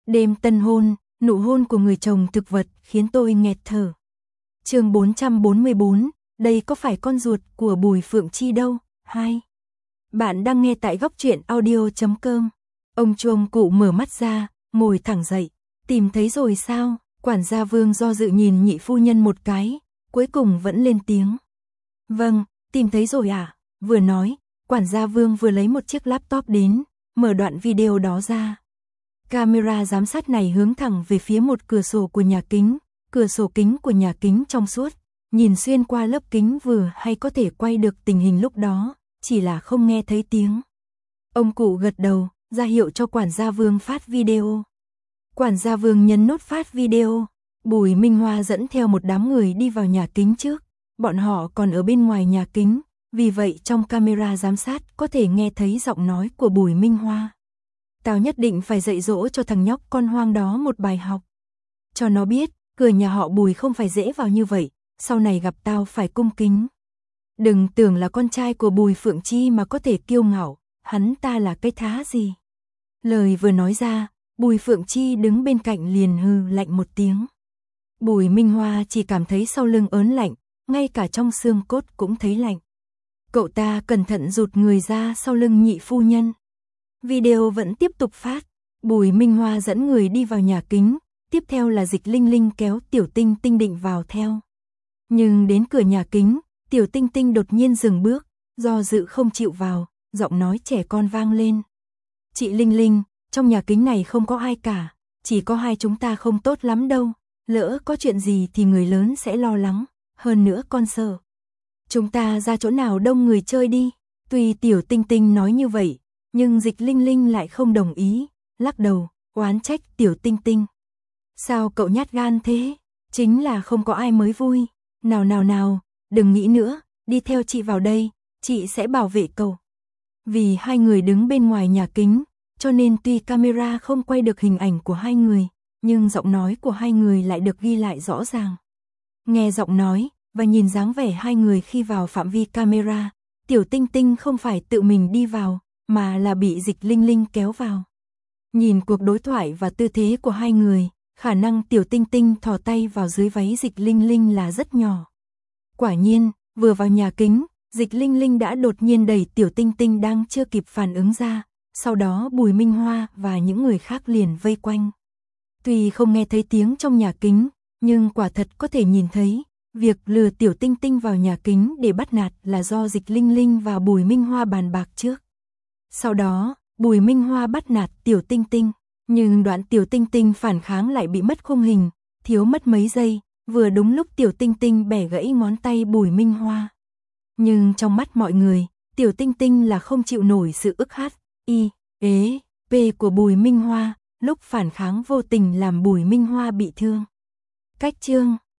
Đêm tân hôn, nụ hôn của người chồng thực vật khiến tôi nghẹt thở. Chương 444, đây có phải con ruột của Bùi Phượng Chi đâu? 2. Bạn đang nghe tại góc truyện audio.com. Ông Chuông Cụ mở mắt ra, ngồi thẳng dậy. Tìm thấy rồi sao? Quản gia Vương do dự nhìn nhị phu nhân một cái, cuối cùng vẫn lên tiếng. Vâng, tìm thấy rồi ạ. Vừa nói, quản gia Vương vừa lấy một chiếc laptop đến, mở đoạn video đó ra. Camera giám sát này hướng thẳng về phía một cửa sổ của nhà kính, cửa sổ kính của nhà kính trong suốt, nhìn xuyên qua lớp kính vừa hay có thể quay được tình hình lúc đó, chỉ là không nghe thấy tiếng. Ông cụ gật đầu, ra hiệu cho quản gia Vương phát video. Quản gia Vương nhấn nút phát video, Bùi Minh Hoa dẫn theo một đám người đi vào nhà kính trước, bọn họ còn ở bên ngoài nhà kính, vì vậy trong camera giám sát có thể nghe thấy giọng nói của Bùi Minh Hoa. Tao nhất định phải dạy dỗ cho thằng nhóc con hoang đó một bài học. Cho nó biết, cửa nhà họ Bùi không phải dễ vào như vậy, sau này gặp tao phải cung kính. Đừng tưởng là con trai của Bùi Phượng Chi mà có thể kiêu ngạo, hắn ta là cái thá gì. Lời vừa nói ra, Bùi Phượng Chi đứng bên cạnh liền hừ lạnh một tiếng. Bùi Minh Hoa chỉ cảm thấy sau lưng ớn lạnh, ngay cả trong xương cốt cũng thấy lạnh. Cậu ta cẩn thận rụt người ra sau lưng nhị phu nhân. Video vẫn tiếp tục phát, Bùi Minh Hoa dẫn người đi vào nhà kính, tiếp theo là Dịch Linh Linh kéo Tiểu Tinh Tinh định vào theo. Nhưng đến cửa nhà kính, Tiểu Tinh Tinh đột nhiên dừng bước, do dự không chịu vào, giọng nói trẻ con vang lên. Chị Linh Linh, trong nhà kính này không có ai cả, chỉ có hai chúng ta không tốt lắm đâu, lỡ có chuyện gì thì người lớn sẽ lo lắng, hơn nữa con sợ. Chúng ta ra chỗ nào đông người chơi đi. Tuy Tiểu Tinh Tinh nói như vậy, nhưng Dịch Linh Linh lại không đồng ý, lắc đầu, oán trách Tiểu Tinh Tinh. Sao cậu nhát gan thế? Chính là không có ai mới vui. Nào, đừng nghĩ nữa, đi theo chị vào đây, chị sẽ bảo vệ cậu. Vì hai người đứng bên ngoài nhà kính, cho nên tuy camera không quay được hình ảnh của hai người, nhưng giọng nói của hai người lại được ghi lại rõ ràng. Nghe giọng nói và nhìn dáng vẻ hai người khi vào phạm vi camera, Tiểu Tinh Tinh không phải tự mình đi vào, mà là bị Dịch Linh Linh kéo vào. Nhìn cuộc đối thoại và tư thế của hai người, khả năng Tiểu Tinh Tinh thò tay vào dưới váy Dịch Linh Linh là rất nhỏ. Quả nhiên, vừa vào nhà kính, Dịch Linh Linh đã đột nhiên đẩy Tiểu Tinh Tinh đang chưa kịp phản ứng ra, sau đó Bùi Minh Hoa và những người khác liền vây quanh. Tuy không nghe thấy tiếng trong nhà kính, nhưng quả thật có thể nhìn thấy, việc lừa Tiểu Tinh Tinh vào nhà kính để bắt nạt là do Dịch Linh Linh và Bùi Minh Hoa bàn bạc trước. Sau đó, Bùi Minh Hoa bắt nạt Tiểu Tinh Tinh, nhưng đoạn Tiểu Tinh Tinh phản kháng lại bị mất khung hình, thiếu mất mấy giây, vừa đúng lúc Tiểu Tinh Tinh bẻ gãy ngón tay Bùi Minh Hoa. Nhưng trong mắt mọi người, Tiểu Tinh Tinh là không chịu nổi sự ức P của Bùi Minh Hoa, lúc phản kháng vô tình làm Bùi Minh Hoa bị thương. Cách chương